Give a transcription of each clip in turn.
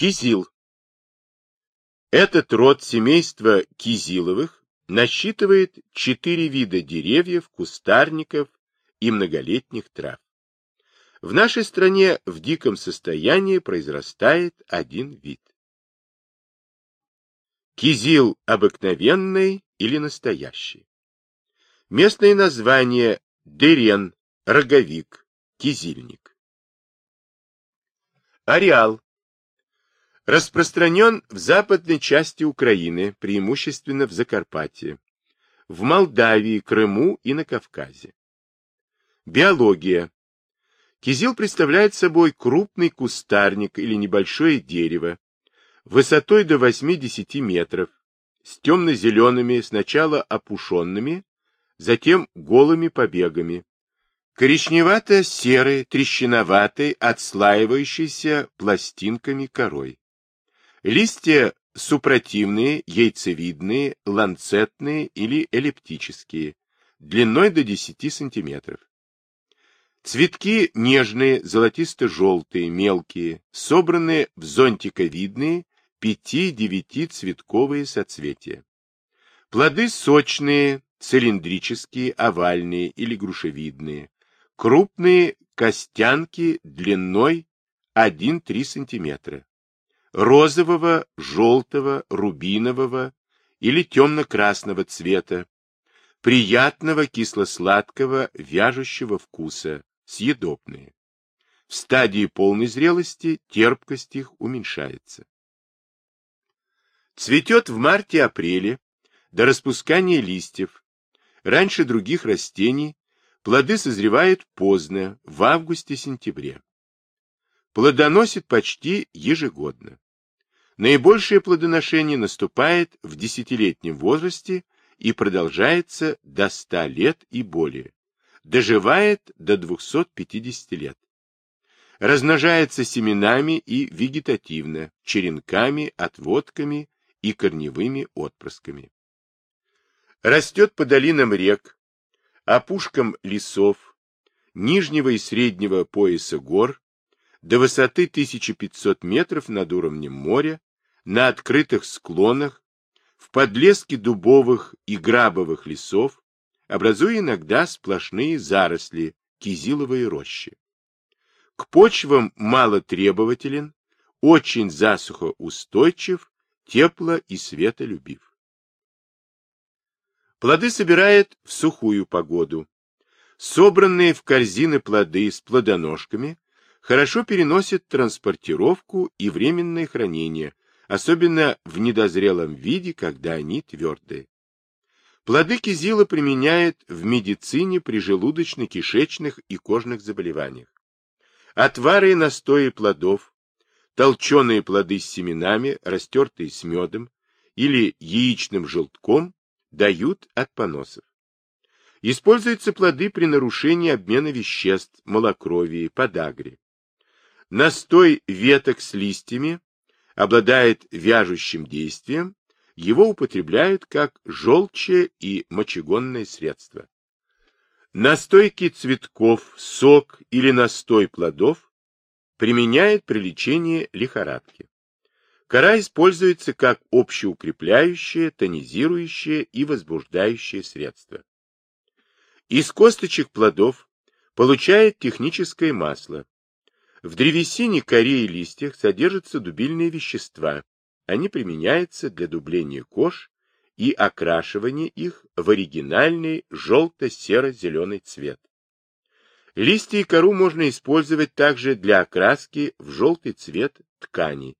Кизил. Этот род семейства кизиловых насчитывает 4 вида деревьев, кустарников и многолетних трав. В нашей стране в диком состоянии произрастает один вид. Кизил обыкновенный или настоящий. Местное название дерен, роговик, кизильник. Ареал. Распространен в западной части Украины, преимущественно в Закарпатье, в Молдавии, Крыму и на Кавказе. Биология. Кизил представляет собой крупный кустарник или небольшое дерево, высотой до 8-10 метров, с темно-зелеными, сначала опушенными, затем голыми побегами, коричневато-серой, трещиноватой, отслаивающейся пластинками корой. Листья супротивные, яйцевидные, ланцетные или эллиптические, длиной до 10 см. Цветки нежные, золотисто-желтые, мелкие, собранные в зонтиковидные 5-9 цветковые соцветия. Плоды сочные, цилиндрические, овальные или грушевидные, крупные костянки длиной 1-3 см. Розового, желтого, рубинового или темно-красного цвета, приятного кисло-сладкого вяжущего вкуса, съедобные. В стадии полной зрелости терпкость их уменьшается. Цветет в марте-апреле до распускания листьев. Раньше других растений плоды созревают поздно, в августе-сентябре. Плодоносит почти ежегодно. Наибольшее плодоношение наступает в 10-летнем возрасте и продолжается до 100 лет и более. Доживает до 250 лет. Размножается семенами и вегетативно, черенками, отводками и корневыми отпрысками. Растет по долинам рек, опушкам лесов, нижнего и среднего пояса гор, до высоты 1500 метров над уровнем моря, на открытых склонах, в подлеске дубовых и грабовых лесов, образуя иногда сплошные заросли, кизиловые рощи. К почвам мало требователен, очень засухоустойчив, тепло- и светолюбив. Плоды собирает в сухую погоду. Собранные в корзины плоды с плодоножками хорошо переносят транспортировку и временное хранение, особенно в недозрелом виде, когда они твердые. Плоды кизила применяют в медицине при желудочно-кишечных и кожных заболеваниях. Отвары и настои плодов, толченые плоды с семенами, растертые с медом или яичным желтком, дают от поносов. Используются плоды при нарушении обмена веществ, малокровии, подагре. Настой веток с листьями обладает вяжущим действием, его употребляют как желче и мочегонное средство. Настойки цветков, сок или настой плодов применяют при лечении лихорадки. Кора используется как общеукрепляющее, тонизирующее и возбуждающее средство. Из косточек плодов получают техническое масло. В древесине, коре и листьях содержатся дубильные вещества. Они применяются для дубления кож и окрашивания их в оригинальный желто-серо-зеленый цвет. Листья и кору можно использовать также для окраски в желтый цвет тканей.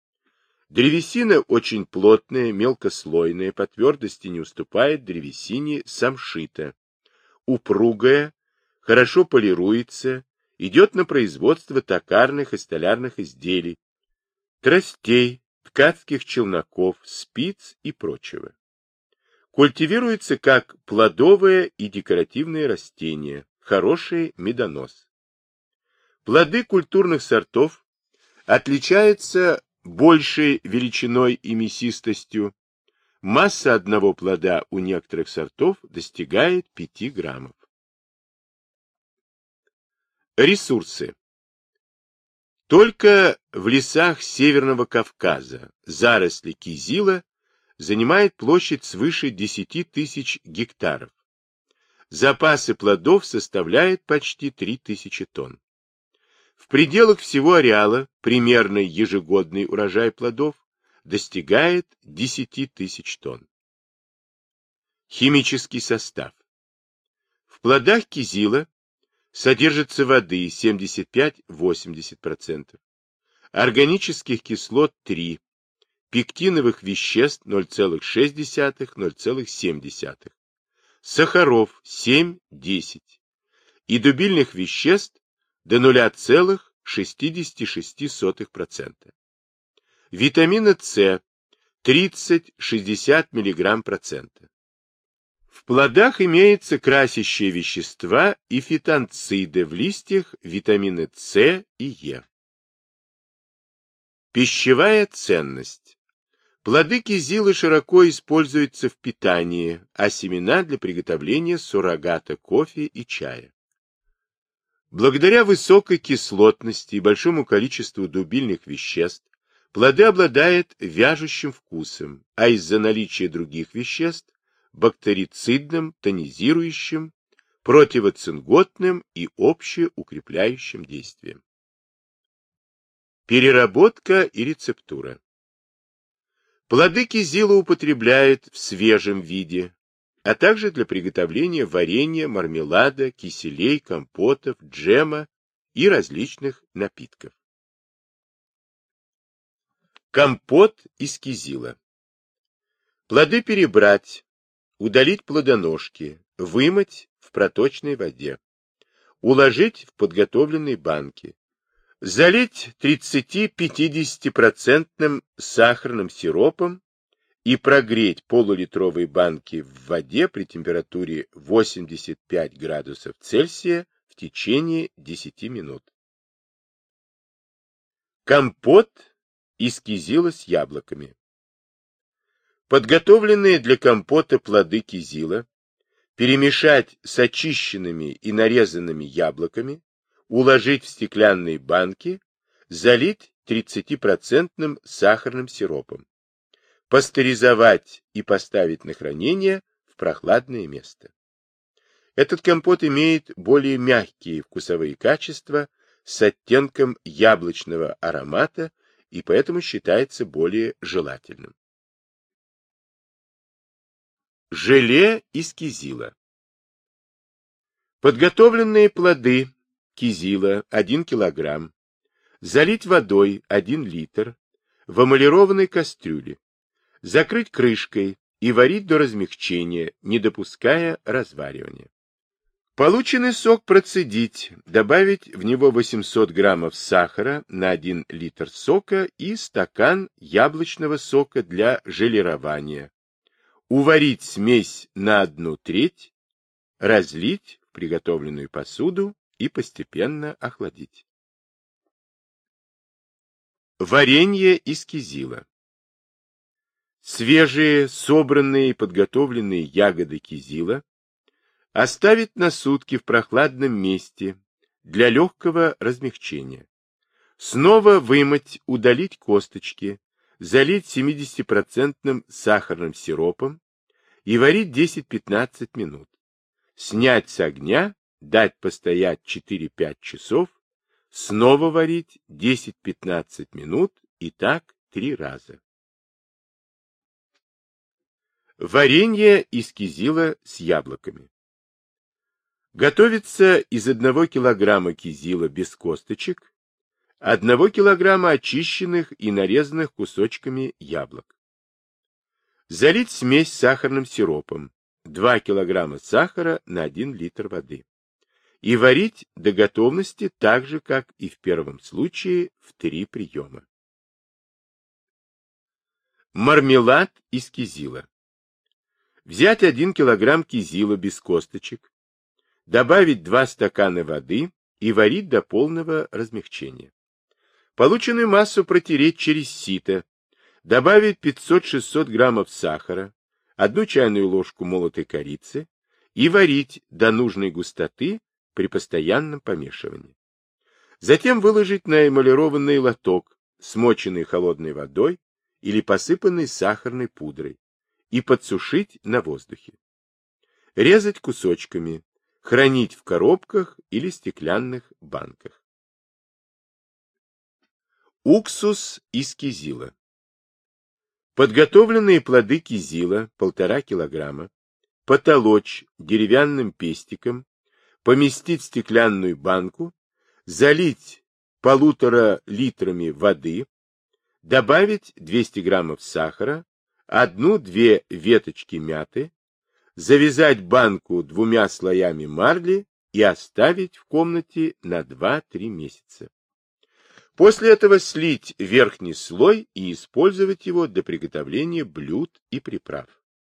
Древесина очень плотная, мелкослойная, по твердости не уступает древесине самшита. Упругая, хорошо полируется, идет на производство токарных и столярных изделий, тростей, ткацких челноков, спиц и прочего. Культивируется как плодовое и декоративное растение, хороший медонос. Плоды культурных сортов отличаются большей величиной и мясистостью. Масса одного плода у некоторых сортов достигает 5 граммов. Ресурсы. Только в лесах Северного Кавказа заросли кизила занимают площадь свыше 10 тысяч гектаров. Запасы плодов составляют почти 3000 тонн. В пределах всего ареала примерный ежегодный урожай плодов достигает 10 тысяч тонн. Химический состав. В плодах кизила содержится воды 75-80%, органических кислот 3, пектиновых веществ 0,6-0,7, сахаров 7-10 и дубильных веществ до 0,66%. Витамина С 30-60 мг%. В плодах имеются красящие вещества и фитонциды, в листьях витамины С и Е. Пищевая ценность. Плоды кизила широко используются в питании, а семена для приготовления суррогата кофе и чая. Благодаря высокой кислотности и большому количеству дубильных веществ, плоды обладают вяжущим вкусом, а из-за наличия других веществ бактерицидным, тонизирующим, противоцинготным и общеукрепляющим действием. Переработка и рецептура. Плоды кизила употребляют в свежем виде, а также для приготовления варенья, мармелада, киселей, компотов, джема и различных напитков. Компот из кизила. Плоды перебрать, удалить плодоножки, вымыть в проточной воде, уложить в подготовленные банки, залить 30-50% сахарным сиропом и прогреть полулитровые банки в воде при температуре 85 градусов Цельсия в течение 10 минут. Компот из кизила с яблоками. Подготовленные для компота плоды кизила перемешать с очищенными и нарезанными яблоками, уложить в стеклянные банки, залить 30% сахарным сиропом, пастеризовать и поставить на хранение в прохладное место. Этот компот имеет более мягкие вкусовые качества с оттенком яблочного аромата и поэтому считается более желательным. Желе из кизила. Подготовленные плоды кизила 1 кг, залить водой 1 литр в эмалированной кастрюле, закрыть крышкой и варить до размягчения, не допуская разваривания. Полученный сок процедить, добавить в него 800 граммов сахара на 1 литр сока и стакан яблочного сока для желирования. Уварить смесь на 1/3, разлить в приготовленную посуду и постепенно охладить. Варенье из кизила. Свежие, собранные и подготовленные ягоды кизила оставить на сутки в прохладном месте для легкого размягчения. Снова вымыть, удалить косточки, залить 70% сахарным сиропом и варить 10-15 минут. Снять с огня, дать постоять 4-5 часов, снова варить 10-15 минут и так 3 раза. Варенье из кизила с яблоками. Готовится из 1 килограмма кизила без косточек, 1 килограмма очищенных и нарезанных кусочками яблок. Залить смесь сахарным сиропом, 2 килограмма сахара на 1 литр воды. И варить до готовности так же, как и в первом случае, в 3 приема. Мармелад из кизила. Взять 1 килограмм кизила без косточек, добавить 2 стакана воды и варить до полного размягчения. Полученную массу протереть через сито, добавить 500-600 граммов сахара, 1 чайную ложку молотой корицы и варить до нужной густоты при постоянном помешивании. Затем выложить на эмалированный лоток, смоченный холодной водой или посыпанный сахарной пудрой, и подсушить на воздухе. Резать кусочками, хранить в коробках или стеклянных банках. Уксус из кизила. Подготовленные плоды кизила 1,5 килограмма потолочь деревянным пестиком, поместить в стеклянную банку, залить 1,5 литрами воды, добавить 200 граммов сахара, 1-2 веточки мяты, завязать банку 2 слоями марли и оставить в комнате на 2-3 месяца. После этого слить верхний слой и использовать его для приготовления блюд и приправ.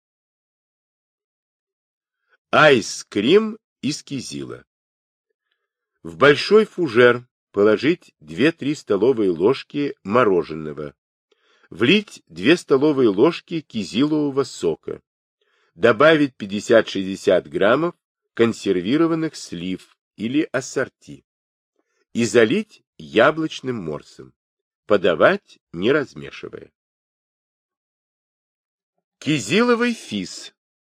Айскрим из кизила. В большой фужер положить 2-3 столовые ложки мороженого, влить 2 столовые ложки кизилового сока, добавить 50-60 граммов консервированных слив или ассорти и залить яблочным морсом. Подавать, не размешивая. Кизиловый фис.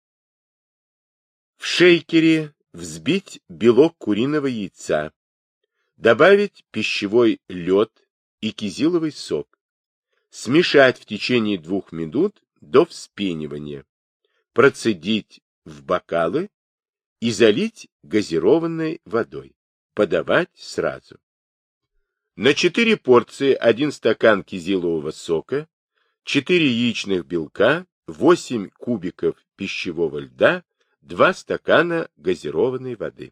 В шейкере взбить белок куриного яйца, добавить пищевой лед и кизиловый сок, смешать в течение 2 минут до вспенивания, процедить в бокалы и залить газированной водой. Подавать сразу. На 4 порции 1 стакан кизилового сока, 4 яичных белка, 8 кубиков пищевого льда, 2 стакана газированной воды.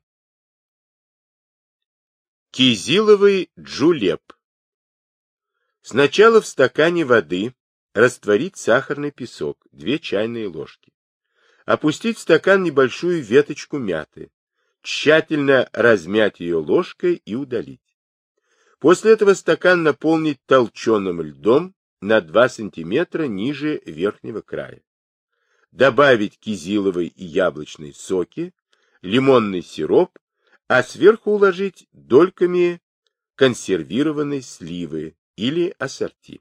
Кизиловый джулеп. Сначала в стакане воды растворить сахарный песок, 2 чайные ложки. Опустить в стакан небольшую веточку мяты, тщательно размять ее ложкой и удалить. После этого стакан наполнить толченым льдом на 2 см ниже верхнего края. Добавить кизиловый и яблочный соки, лимонный сироп, а сверху уложить дольками консервированной сливы или ассорти.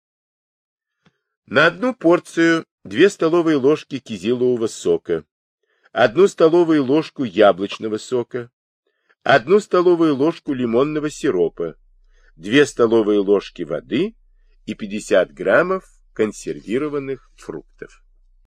На 1 порцию 2 столовые ложки кизилового сока, 1 столовую ложку яблочного сока, 1 столовую ложку лимонного сиропа, 2 столовые ложки воды и 50 граммов консервированных фруктов.